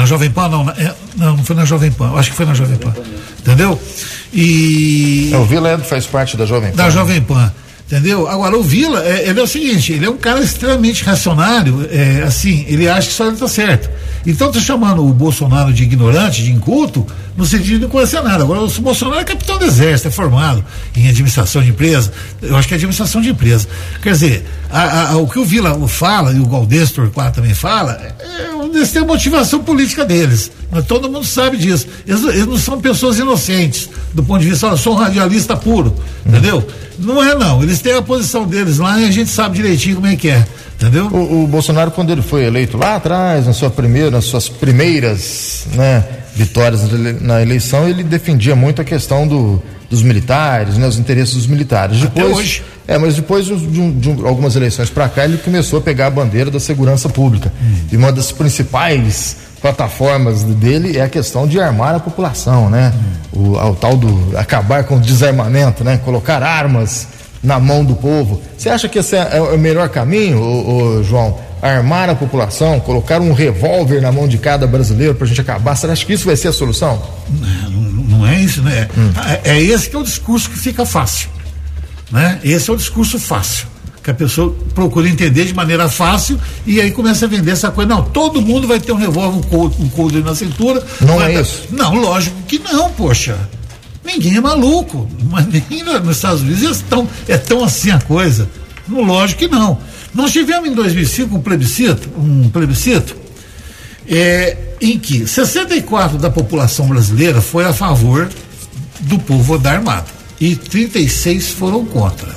não foi na Jovem Pan, acho que foi na Jovem Pan, entendeu? E... o Villa faz parte da Jovem Pan. Da Jovem Pan, entendeu? Agora o Villa, ele é o seguinte, ele é um cara extremamente racionário, assim, ele acha que só ele tá certo. Então tá chamando o Bolsonaro de ignorante, de inculto, no sentido de não conhecer nada. Agora o Bolsonaro é capitão do exército, é formado em administração de empresa, eu acho que é administração de empresa. Quer dizer, o que o Villa fala, e o Gardencio Torquato também fala, eles têm a motivação política deles, mas todo mundo sabe disso. Eles não são pessoas inocentes, do ponto de vista, eu sou um radialista puro, entendeu? Não é não, eles têm a posição deles lá e a gente sabe direitinho como é que é, entendeu? O Bolsonaro, quando ele foi eleito lá atrás, nas suas primeiras, né, vitórias na eleição, ele defendia muito a questão dos militares, né, os interesses dos militares. Depois, até hoje. Mas depois de algumas eleições para cá, ele começou a pegar a bandeira da segurança pública. E uma das principais plataformas dele é a questão de armar a população, né? O tal do acabar com o desarmamento, né? Colocar armas na mão do povo. Você acha que esse é o melhor caminho, João, armar a população, colocar um revólver na mão de cada brasileiro pra gente acabar? Você acha que isso vai ser a solução? Não é isso, né? É esse que é o discurso que fica fácil, né? Esse é o discurso fácil, que a pessoa procura entender de maneira fácil e aí começa a vender essa coisa. Não, todo mundo vai ter um revólver, um coldre na cintura. Não é isso? Não, lógico que não, poxa. Ninguém é maluco, mas nem nos Estados Unidos é tão assim a coisa. Lógico que não. Nós tivemos em 2005 um plebiscito em que 64% da população brasileira foi a favor do povo andar armado e 36% foram contra.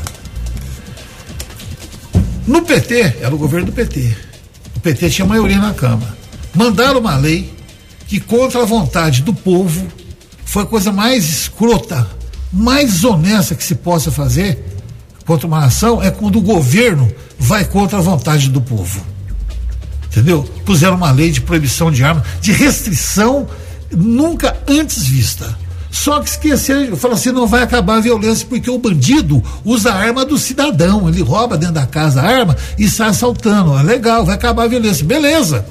No PT, era o governo do PT. O PT tinha maioria na Câmara. Mandaram uma lei que, contra a vontade do povo, foi a coisa mais escrota, mais desonesta que se possa fazer contra uma nação, é quando o governo vai contra a vontade do povo. Entendeu? Puseram uma lei de proibição de armas, de restrição nunca antes vista. Só que esqueceram, falaram assim, não vai acabar a violência, porque o bandido usa a arma do cidadão, ele rouba dentro da casa a arma e sai assaltando. É legal, vai acabar a violência. Beleza.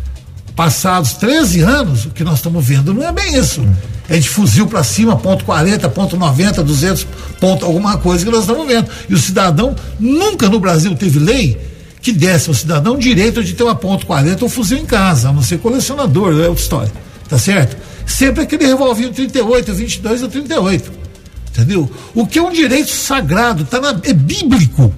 Passados 13 anos, o que nós estamos vendo não é bem isso. É de fuzil para cima, ponto .40, ponto .90, 200, ponto alguma coisa que nós estamos vendo. E o cidadão, nunca no Brasil teve lei que desse ao cidadão direito de ter uma ponto .40 ou fuzil em casa, a não ser colecionador, é outra história. Tá certo? Sempre aquele revolvinho 38, 22 ou 38. Entendeu? O que é um direito sagrado, é bíblico.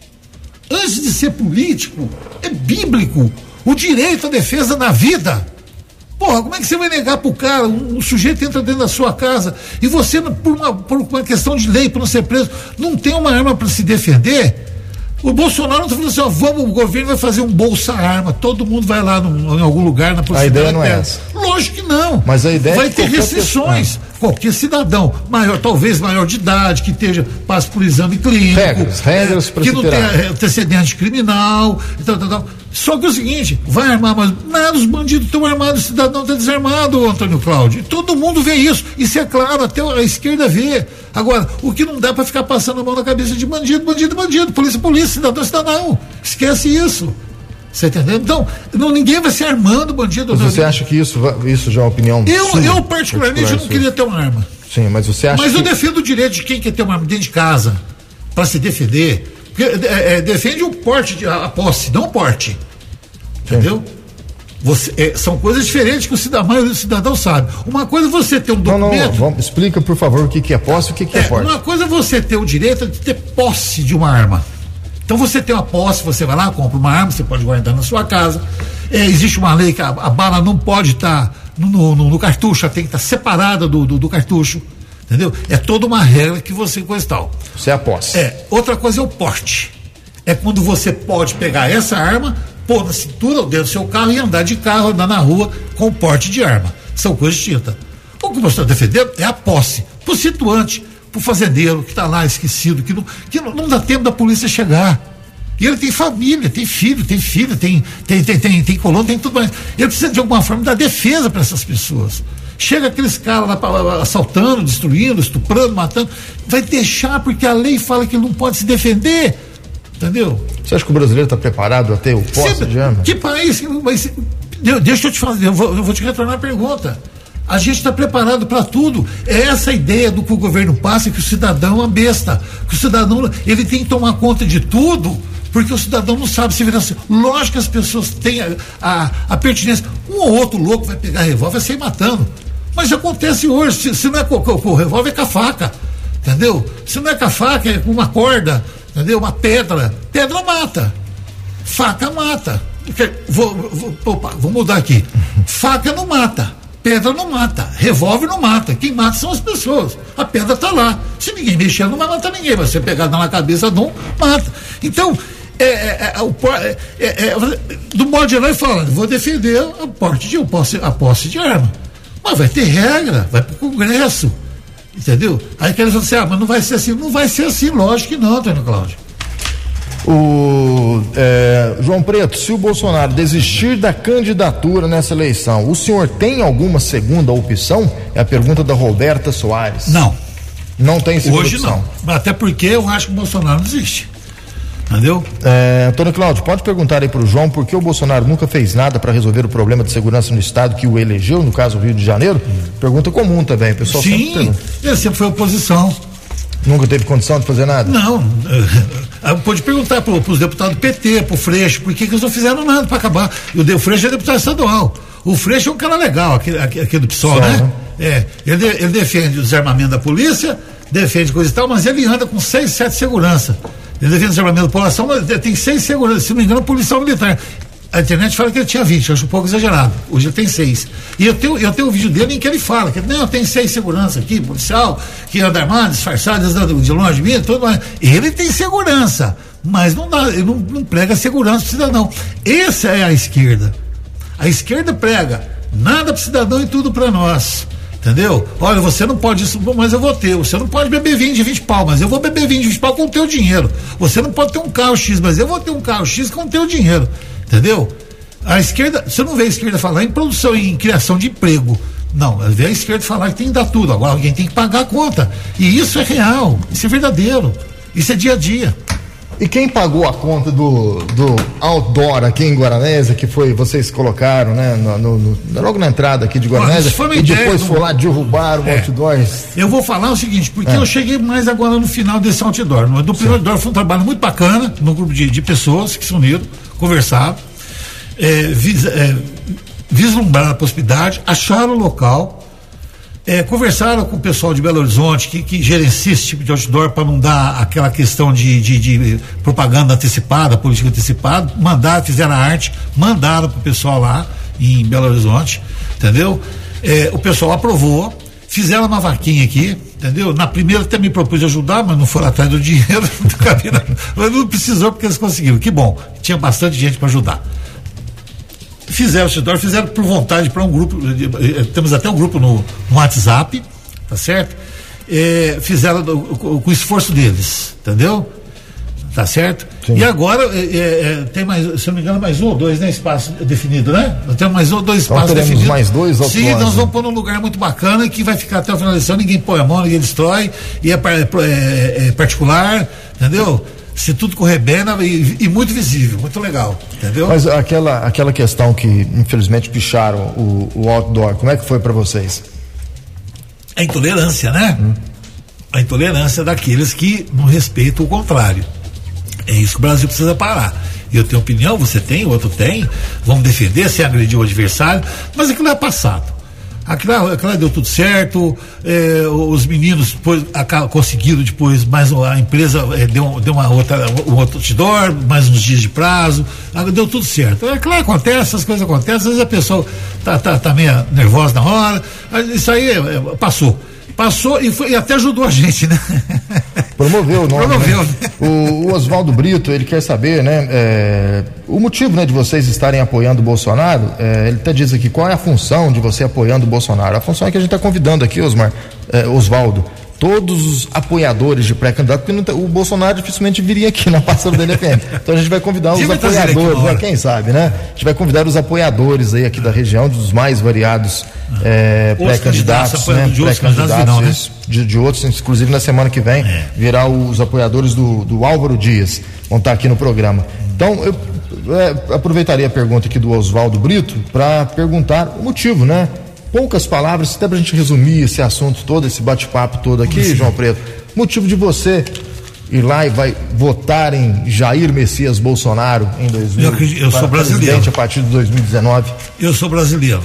Antes de ser político, é bíblico. O direito à defesa da vida. Porra, como é que você vai negar pro cara? Um sujeito entra dentro da sua casa e você, por uma questão de lei, por não ser preso, não tem uma arma para se defender? O Bolsonaro não está falando assim, ó, o governo vai fazer um bolsa-arma, todo mundo vai lá em algum lugar na proximidade. A ideia não é essa. Lógico que não. Mas a ideia vai ter restrições. Qualquer cidadão, talvez maior de idade, que passe por exame clínico. Regras para que não tenha antecedente criminal, e tal. Só que é o seguinte, vai armar, mas nada, os bandidos estão armados, o cidadão está desarmado, Antônio Cláudio. Todo mundo vê isso. Isso é claro, até a esquerda vê. Agora, o que não dá para ficar passando a mão na cabeça de bandido, polícia, cidadão. Esquece isso. Você entendeu? Então, ninguém vai se armando bandido. Mas você acha que isso já é uma opinião sua? Eu particularmente não queria ter uma arma. Sim, mas você acha eu defendo o direito de quem quer ter uma arma dentro de casa para se defender. Porque, defende o porte, a posse, não o porte. Entendeu? São coisas diferentes que a maioria do cidadão sabe. Uma coisa é você ter um documento. Explica, por favor, o que é posse e o que é porte. Uma coisa é você ter o direito de ter posse de uma arma. Então você tem uma posse, você vai lá, compra uma arma, você pode guardar na sua casa. Existe uma lei que a bala não pode estar no cartucho, ela tem que estar separada do cartucho. Entendeu? É toda uma regra que você coisa e tal. Isso é a posse. Outra coisa é o porte. É quando você pode pegar essa arma, pôr na cintura ou dentro do seu carro e andar de carro, andar na rua com porte de arma. São coisas distintas. O que você está defendendo é a posse. Pro situante, pro fazendeiro que está lá esquecido, que não dá tempo da polícia chegar. E ele tem família, tem filho, tem filha, tem colônia, tem tudo mais. Ele precisa de alguma forma dar defesa para essas pessoas. Chega aqueles caras lá assaltando, destruindo, estuprando, matando, vai deixar porque a lei fala que ele não pode se defender. Entendeu? Você acha que o brasileiro está preparado a ter o posse de arma? Que país? Deixa eu te fazer, eu vou te retornar a pergunta. A gente está preparado para tudo. É essa ideia do que o governo passa, que o cidadão é uma besta, que o cidadão ele tem que tomar conta de tudo, porque o cidadão não sabe se virar assim. Lógico que as pessoas têm a pertinência. Um ou outro louco vai pegar revólver e vai sair matando. Mas acontece hoje, se não é com o revólver, é com a faca. Entendeu? Se não é com a faca, é com uma corda, entendeu? Uma pedra. Pedra mata. Faca mata. Vou mudar aqui. Faca não mata. Pedra não mata, revólver não mata, quem mata são as pessoas, a pedra está lá, se ninguém mexer não vai matar ninguém, vai ser pegada na cabeça de um, mata. Então, do modo geral, ele fala, vou defender a posse de arma, mas vai ter regra, vai para o Congresso, entendeu? Aí quer dizer assim, mas não vai ser assim, lógico que não, Antônio Cláudio. João Preto, se o Bolsonaro desistir da candidatura nessa eleição, o senhor tem alguma segunda opção? É a pergunta da Roberta Soares. Não. Não tem segunda opção? Hoje não. Até porque eu acho que o Bolsonaro não desiste. Entendeu? Antônio Cláudio, pode perguntar aí pro João por que o Bolsonaro nunca fez nada para resolver o problema de segurança no estado que o elegeu, no caso o Rio de Janeiro? Pergunta comum também, o pessoal. Sim, ele sempre foi oposição. Nunca teve condição de fazer nada? Não, pode perguntar pros deputados do PT, pro Freixo, por que eles não fizeram nada para acabar. E o Freixo é deputado estadual. O Freixo é um cara legal, aquele do PSOL, né? Ele defende o desarmamento da polícia, defende coisa e tal, mas ele anda com 6, 7 segurança. Ele defende o desarmamento da população, mas tem 6 segurança, se não me engano, policial militar. A internet fala que ele tinha 20, eu acho um pouco exagerado. Hoje ele tem 6. E eu tenho um vídeo dele em que ele fala que não, tem 6 segurança aqui, policial, que anda armado, disfarçado, de longe de mim, tudo mais. Ele tem segurança, mas não dá, ele não prega segurança pro cidadão. Essa é a esquerda. A esquerda prega nada pro cidadão e tudo para nós. Entendeu? Olha, você não pode isso, mas eu vou ter. Você não pode beber vinho de 20 pau, mas eu vou beber vinho de 20 pau com o teu dinheiro. Você não pode ter um carro X, mas eu vou ter um carro X com o teu dinheiro. Entendeu? A esquerda, você não vê a esquerda falar em produção, em criação de emprego. Não, vê a esquerda falar que tem que dar tudo. Agora alguém tem que pagar a conta. E isso é real, isso é verdadeiro. Isso é dia a dia. E quem pagou a conta do outdoor aqui em Guaranésia, que foi, vocês colocaram, né, logo na entrada aqui de Guaranésia, e depois foi lá derrubar o outdoor? Eu vou falar o seguinte, porque eu cheguei mais agora no final desse outdoor. Do primeiro outdoor foi um trabalho muito bacana, num grupo de pessoas que se uniram, conversaram, vislumbraram a possibilidade, acharam o local, conversaram com o pessoal de Belo Horizonte que gerencia esse tipo de outdoor para não dar aquela questão de propaganda antecipada, política antecipada, fizeram a arte, mandaram pro pessoal lá em Belo Horizonte, entendeu? O pessoal aprovou, fizeram uma vaquinha aqui, entendeu? Na primeira até me propus ajudar, mas não foram atrás do dinheiro, mas não precisou porque eles conseguiram, que bom, tinha bastante gente para ajudar. Fizeram por vontade para um grupo, temos até um grupo no WhatsApp, tá certo? Fizeram com o esforço deles, entendeu? Tá certo? Sim. E agora tem mais, se não me engano, mais 1 ou 2, né? Espaço definido, né? Nós temos mais 1 ou 2 espaços definidos. Mais 2 ou 3? Sim, nós vamos pôr num lugar muito bacana que vai ficar até o final da eleição, ninguém põe a mão, ninguém destrói, e é particular, entendeu? Se tudo correr bem e muito visível, muito legal, entendeu? Mas aquela questão que infelizmente picharam o outdoor, como é que foi para vocês? A intolerância, né? A intolerância daqueles que não respeitam o contrário. É isso que o Brasil precisa parar. Eu tenho opinião, você tem, o outro tem, vamos defender sem agredir o adversário, mas aquilo é passado. Aquilo deu tudo certo, os meninos conseguiram depois, mas a empresa deu um outro outdoor, mais uns dias de prazo, deu tudo certo. Claro, acontece, essas coisas acontecem, às vezes a pessoa tá meio nervosa na hora, isso aí passou e até ajudou a gente, né? Promoveu o nome. Promoveu, né? O Oswaldo Brito, ele quer saber, né, o motivo, né, de vocês estarem apoiando o Bolsonaro. Ele até diz aqui, qual é a função de você apoiando o Bolsonaro? A função é que a gente está convidando aqui, Oswaldo, todos os apoiadores de pré-candidato, porque o Bolsonaro dificilmente viria aqui na passada da LFM. Então a gente vai convidar os apoiadores, né? Quem sabe, né? A gente vai convidar os apoiadores aí aqui da região, dos mais variados pré-candidatos, né? Pré-candidatos de outros, inclusive na semana que vem virá os apoiadores do Álvaro Dias, vão estar aqui no programa. Então eu aproveitaria a pergunta aqui do Oswaldo Brito para perguntar o motivo, né? Poucas palavras, até pra gente resumir esse assunto todo, esse bate-papo todo aqui, João Preto. Motivo de você ir lá e vai votar em Jair Messias Bolsonaro em 2020? Eu sou brasileiro. A partir de 2019. Eu sou brasileiro.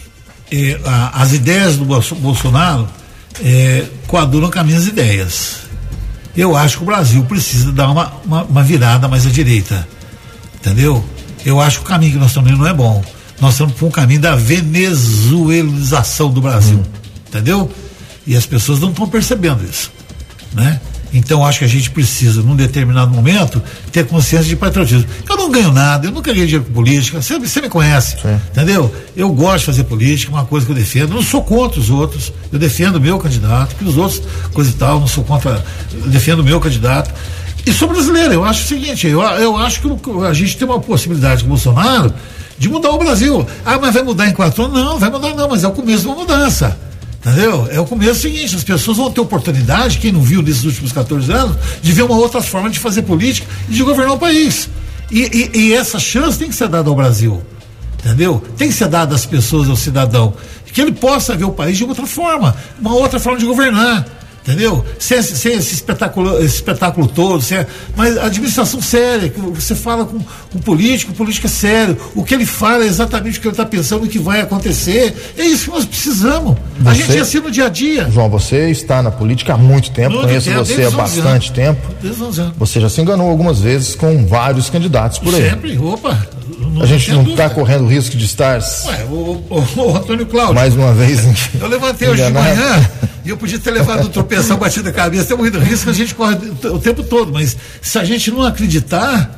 As ideias do Bolsonaro coadulam com as minhas ideias. Eu acho que o Brasil precisa dar uma virada mais à direita. Entendeu? Eu acho que o caminho que nós estamos indo não é bom. Nós estamos por um caminho da venezuelização do Brasil, entendeu? E as pessoas não estão percebendo isso, né? Então acho que a gente precisa, num determinado momento, ter consciência de patriotismo. Eu não ganho nada, eu nunca ganhei dinheiro com política, você me conhece, entendeu? Eu gosto de fazer política, uma coisa que eu defendo, não sou contra os outros, eu defendo o meu candidato, que os outros, coisa e tal, não sou contra, eu defendo o meu candidato. E sou brasileiro, eu acho o seguinte, eu acho que a gente tem uma possibilidade com o Bolsonaro de mudar o Brasil. Mas vai mudar em 4 anos? Não, vai mudar não, mas é o começo de uma mudança. Entendeu? É o começo seguinte, as pessoas vão ter oportunidade, quem não viu nesses últimos 14 anos, de ver uma outra forma de fazer política e de governar o país. E essa chance tem que ser dada ao Brasil. Entendeu? Tem que ser dada às pessoas, ao cidadão, que ele possa ver o país de outra forma, uma outra forma de governar. Entendeu? Sem esse espetáculo todo, mas a administração séria, que você fala com um político é sério, o que ele fala é exatamente o que ele está pensando, o que vai acontecer, é isso que nós precisamos. A gente é assim no dia a dia. João, você está na política há muito tempo, conheço você há bastante tempo. Você já se enganou algumas vezes com vários candidatos por aí. Sempre, opa. A gente não está correndo risco de estar. O Antônio Cláudio. Mais uma vez. Eu levantei hoje de manhã e eu podia ter levado um tropeção, batido a cabeça. Tem muito risco que a gente corre o tempo todo, mas se a gente não acreditar,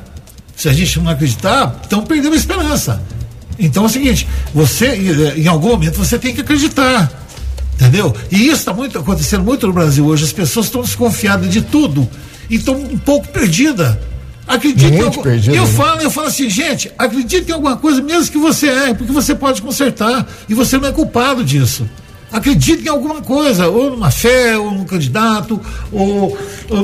então perdemos a esperança. Então é o seguinte, você, em algum momento, você tem que acreditar. Entendeu? E isso está acontecendo muito no Brasil hoje. As pessoas estão desconfiadas de tudo e estão um pouco perdidas. Acredite eu falo assim, gente, acredite em alguma coisa, mesmo que você erre, porque você pode consertar e você não é culpado disso. Acredite em alguma coisa, ou numa fé, ou num candidato, ou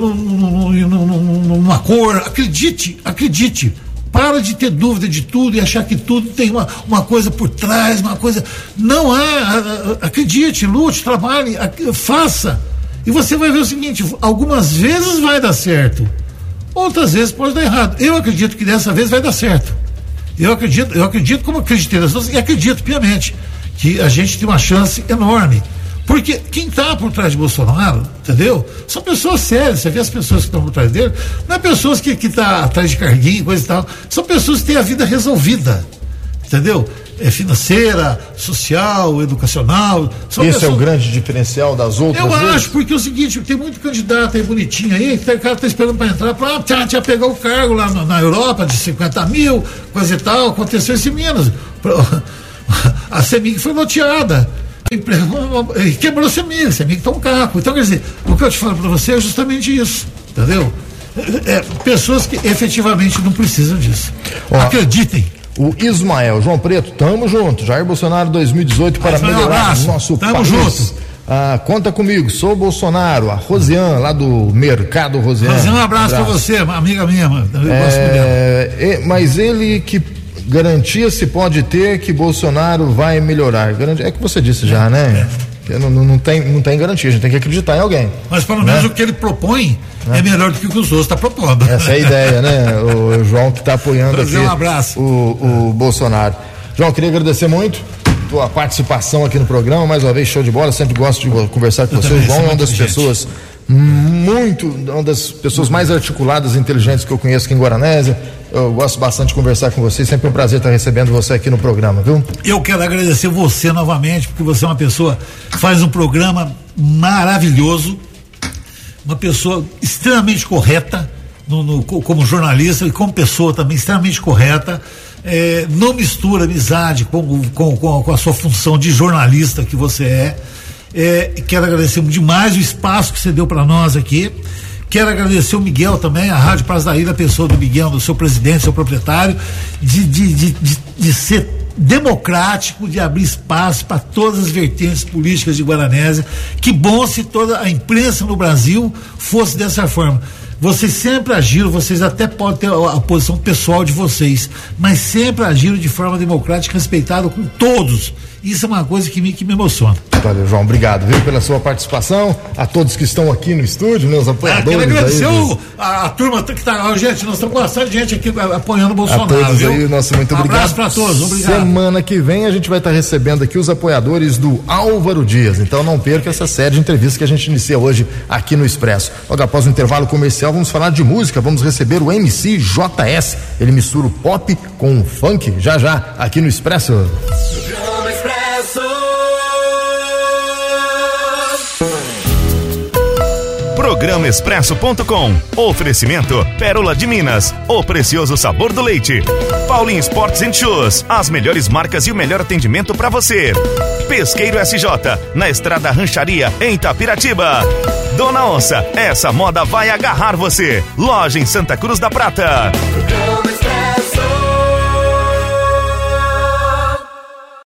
numa cor. Acredite. Para de ter dúvida de tudo e achar que tudo tem uma coisa por trás, uma coisa. Não há. Acredite, lute, trabalhe, faça. E você vai ver o seguinte: algumas vezes vai dar certo. Outras vezes pode dar errado. Eu acredito que dessa vez vai dar certo. Eu acredito como acreditei nas duas, e acredito piamente que a gente tem uma chance enorme. Porque quem está por trás de Bolsonaro, entendeu? São pessoas sérias. Você vê as pessoas que estão por trás dele, não é pessoas que tá atrás de carguinho, coisa e tal. São pessoas que têm a vida resolvida. Entendeu? É financeira, social, educacional. Esse é o grande diferencial das outras vezes? Eu acho, porque é o seguinte, tem muito candidato aí bonitinho aí, o cara tá esperando para entrar, tinha pegar o cargo lá na Europa de 50 mil, coisa e tal. Aconteceu isso em Minas. A CEMIG foi loteada. Quebrou a CEMIG tá um caco. Então, quer dizer, o que eu te falo para você é justamente isso, entendeu? Pessoas que efetivamente não precisam disso. Acreditem. O Ismael, João Preto, tamo junto. Jair Bolsonaro 2018 para melhorar o nosso país. Tamo junto. Conta comigo, sou Bolsonaro. A Rosiane, lá do Mercado Rosiane. Rosiane, um abraço pra você, amiga minha. Mas ele que garantia se pode ter que Bolsonaro vai melhorar. É que você disse já, né? Não tem garantia, a gente tem que acreditar em alguém. Mas pelo menos o que ele propõe é melhor do que o que os outros estão propondo. Essa é a ideia, né? O João que está apoiando aqui um abraço. O Bolsonaro. João, queria agradecer muito tua participação aqui no programa, mais uma vez show de bola, sempre gosto de conversar com você. O João é uma das pessoas uma das pessoas mais articuladas e inteligentes que eu conheço aqui em Guaranésia. Eu gosto bastante de conversar com você, sempre um prazer estar recebendo você aqui no programa, viu? Eu quero agradecer você novamente, porque você é uma pessoa que faz um programa maravilhoso, uma pessoa extremamente correta como jornalista e como pessoa também extremamente correta, não mistura amizade com a sua função de jornalista que você é. Quero agradecer demais o espaço que você deu para nós aqui. Quero agradecer o Miguel também, a Rádio Praça da Ilha, a pessoa do Miguel, do seu presidente, seu proprietário, de ser democrático, de abrir espaço para todas as vertentes políticas de Guaranésia. Que bom se toda a imprensa no Brasil fosse dessa forma. Vocês sempre agiram, vocês até podem ter a posição pessoal de vocês, mas sempre agiram de forma democrática, respeitada com todos. Isso é uma coisa que me emociona. Valeu, João, obrigado, viu, pela sua participação, a todos que estão aqui no estúdio, meus apoiadores. Quero agradecer a turma que está, gente, nós estamos com bastante gente aqui apoiando o Bolsonaro, a todos, viu? Aí, nosso muito obrigado. Um abraço para todos, obrigado. Semana que vem a gente vai estar recebendo aqui os apoiadores do Álvaro Dias, então não perca essa série de entrevistas que a gente inicia hoje aqui no Expresso. Logo após o intervalo comercial, vamos falar de música, vamos receber o MC JS, ele mistura o pop com o funk, já aqui no Expresso. Programa Expresso.com. Oferecimento Pérola de Minas, o precioso sabor do leite. Paulinho Sports and Shoes, as melhores marcas e o melhor atendimento para você. Pesqueiro SJ, na Estrada Rancharia, em Itapiratiba. Dona Onça, essa moda vai agarrar você. Loja em Santa Cruz da Prata.